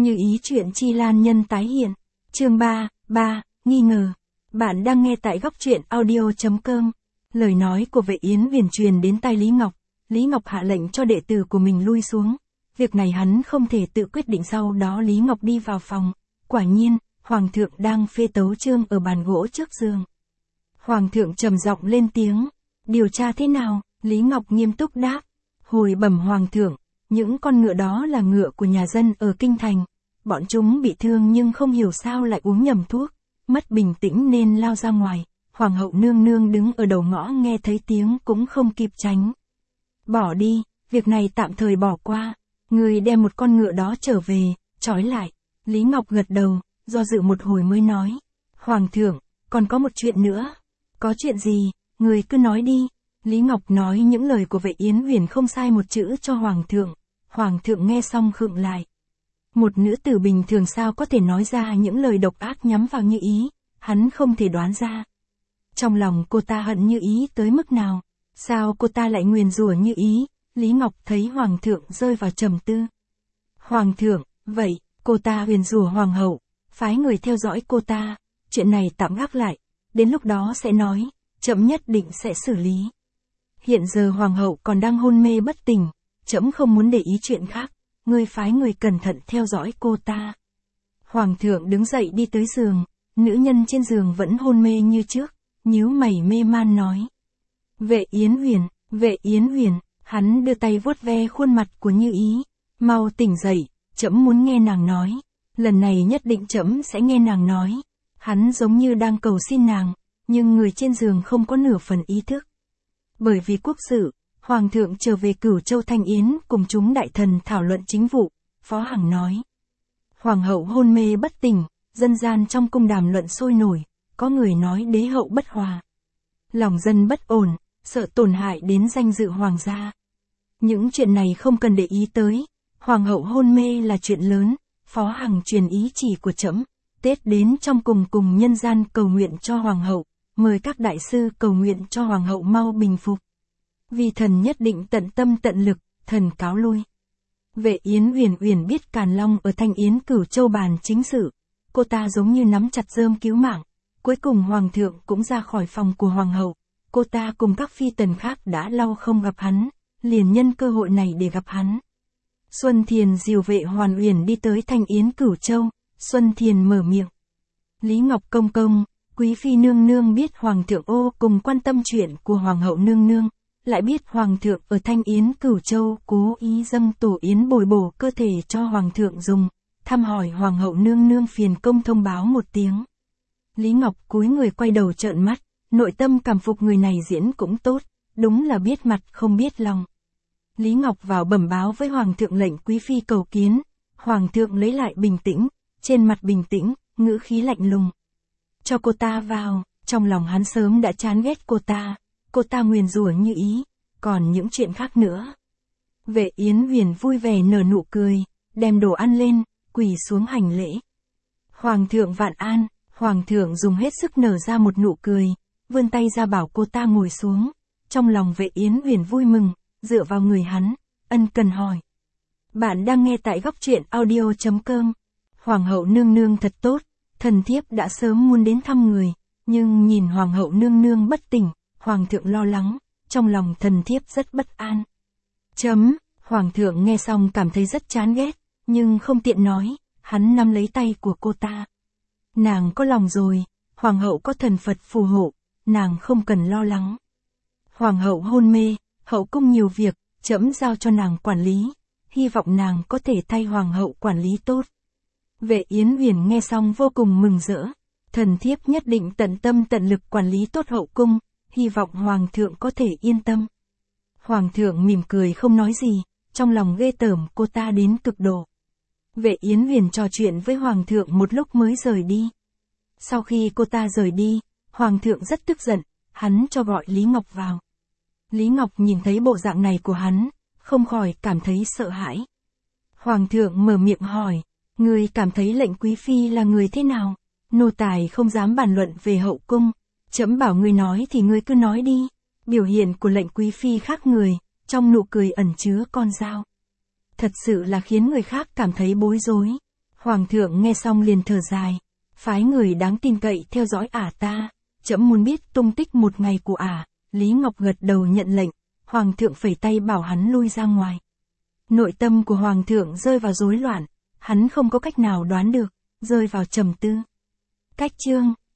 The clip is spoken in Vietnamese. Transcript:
Như ý chuyện Chi Lan nhân tái hiện. Chương 3, nghi ngờ. Bạn đang nghe tại góc truyện audio.com. Lời nói của Vệ Yến Huyền truyền đến tai Lý Ngọc. Lý Ngọc hạ lệnh cho đệ tử của mình lui xuống. Việc này hắn không thể tự quyết định. Sau đó Lý Ngọc đi vào phòng. Quả nhiên, Hoàng thượng đang phê tấu chương ở bàn gỗ trước giường. Hoàng thượng trầm giọng lên tiếng. Điều tra thế nào? Lý Ngọc nghiêm túc đáp. Hồi bẩm Hoàng thượng, những con ngựa đó là ngựa của nhà dân ở Kinh Thành. Bọn chúng bị thương nhưng không hiểu sao lại uống nhầm thuốc, mất bình tĩnh nên lao ra ngoài. Hoàng hậu nương nương đứng ở đầu ngõ nghe thấy tiếng cũng không kịp tránh. Bỏ đi, việc này tạm thời bỏ qua. Người đem một con ngựa đó trở về, trói lại. Lý Ngọc gật đầu, do dự một hồi mới nói. Hoàng thượng, còn có một chuyện nữa. Có chuyện gì, người cứ nói đi. Lý Ngọc nói những lời của Vệ Yến Huyền không sai một chữ cho Hoàng thượng. Hoàng thượng nghe xong khựng lại. Một nữ tử bình thường sao có thể nói ra những lời độc ác nhắm vào Như Ý, hắn không thể đoán ra. Trong lòng cô ta hận Như Ý tới mức nào, sao cô ta lại nguyền rủa Như Ý? Lý Ngọc thấy Hoàng thượng rơi vào trầm tư. Hoàng thượng, vậy, cô ta nguyền rủa Hoàng hậu, phái người theo dõi cô ta, chuyện này tạm gác lại, đến lúc đó sẽ nói, trẫm nhất định sẽ xử lý. Hiện giờ Hoàng hậu còn đang hôn mê bất tỉnh, trẫm không muốn để ý chuyện khác, ngươi phái người cẩn thận theo dõi cô ta. Hoàng thượng đứng dậy đi tới giường, nữ nhân trên giường vẫn hôn mê như trước, nhíu mày mê man nói. Vệ Yến Huyền, hắn đưa tay vuốt ve khuôn mặt của Như Ý, mau tỉnh dậy, trẫm muốn nghe nàng nói, lần này nhất định trẫm sẽ nghe nàng nói. Hắn giống như đang cầu xin nàng, nhưng người trên giường không có nửa phần ý thức. Bởi vì quốc sự, Hoàng thượng trở về Cửu Châu Thanh Yến cùng chúng đại thần thảo luận chính vụ, Phó Hằng nói. Hoàng hậu hôn mê bất tỉnh, dân gian trong cung đàm luận sôi nổi, có người nói đế hậu bất hòa. Lòng dân bất ổn, sợ tổn hại đến danh dự hoàng gia. Những chuyện này không cần để ý tới, Hoàng hậu hôn mê là chuyện lớn, Phó Hằng truyền ý chỉ của trẫm, Tết đến trong cùng nhân gian cầu nguyện cho Hoàng hậu, mời các đại sư cầu nguyện cho Hoàng hậu mau bình phục. Vì thần nhất định tận tâm tận lực, thần cáo lui. Vệ Yến Huyền biết Càn Long ở Thanh Yến Cửu Châu bàn chính sự, cô ta giống như nắm chặt rơm cứu mạng. Cuối cùng Hoàng thượng cũng ra khỏi phòng của Hoàng hậu, cô ta cùng các phi tần khác đã lâu không gặp hắn, liền nhân cơ hội này để gặp hắn. Xuân Thiền dìu Vệ Hoàn Uyển đi tới Thanh Yến Cửu Châu, Xuân Thiền mở miệng. Lý Ngọc công công, quý phi nương nương biết Hoàng thượng cùng quan tâm chuyện của Hoàng hậu nương nương, lại biết Hoàng thượng ở Thanh Yến Cửu Châu cố ý dâng tổ yến bồi bổ cơ thể cho Hoàng thượng dùng, thăm hỏi Hoàng hậu nương nương phiền công thông báo một tiếng. Lý Ngọc cúi người quay đầu trợn mắt, nội tâm cảm phục người này diễn cũng tốt, đúng là biết mặt không biết lòng. Lý Ngọc vào bẩm báo với Hoàng thượng lệnh quý phi cầu kiến, Hoàng thượng lấy lại bình tĩnh, trên mặt bình tĩnh, ngữ khí lạnh lùng. Cho cô ta vào, trong lòng hắn sớm đã chán ghét cô ta nguyền rủa Như Ý, còn những chuyện khác nữa. Vệ Yến Huyền vui vẻ nở nụ cười, đem đồ ăn lên, quỳ xuống hành lễ. Hoàng thượng vạn an, Hoàng thượng dùng hết sức nở ra một nụ cười, vươn tay ra bảo cô ta ngồi xuống. Trong lòng Vệ Yến Huyền vui mừng, dựa vào người hắn, ân cần hỏi. Bạn đang nghe tại góc truyện audio.com. Hoàng hậu nương nương thật tốt, thần thiếp đã sớm muốn đến thăm người, nhưng nhìn Hoàng hậu nương nương bất tỉnh, Hoàng thượng lo lắng, trong lòng thần thiếp rất bất an. Hoàng thượng nghe xong cảm thấy rất chán ghét, nhưng không tiện nói, hắn nắm lấy tay của cô ta. Nàng có lòng rồi, Hoàng hậu có thần Phật phù hộ, nàng không cần lo lắng. Hoàng hậu hôn mê, hậu cung nhiều việc, trẫm giao cho nàng quản lý, hy vọng nàng có thể thay Hoàng hậu quản lý tốt. Vệ Yến Huyền nghe xong vô cùng mừng rỡ, thần thiếp nhất định tận tâm tận lực quản lý tốt hậu cung, hy vọng Hoàng thượng có thể yên tâm. Hoàng thượng mỉm cười không nói gì, trong lòng ghê tởm cô ta đến cực độ. Vệ Yến Huyền trò chuyện với Hoàng thượng một lúc mới rời đi. Sau khi cô ta rời đi, Hoàng thượng rất tức giận, hắn cho gọi Lý Ngọc vào. Lý Ngọc nhìn thấy bộ dạng này của hắn, không khỏi cảm thấy sợ hãi. Hoàng thượng mở miệng hỏi, ngươi cảm thấy lệnh quý phi là người thế nào? Nô tài không dám bàn luận về hậu cung, trẫm bảo ngươi nói thì ngươi cứ nói đi. Biểu hiện của lệnh quý phi khác người, trong nụ cười ẩn chứa con dao. Thật sự là khiến người khác cảm thấy bối rối. Hoàng thượng nghe xong liền thở dài. Phái người đáng tin cậy theo dõi ả ta. Trẫm muốn biết tung tích một ngày của ả. Lý Ngọc gật đầu nhận lệnh. Hoàng thượng phẩy tay bảo hắn lui ra ngoài. Nội tâm của Hoàng thượng rơi vào rối loạn. Hắn không có cách nào đoán được. Rơi vào trầm tư. Cách chương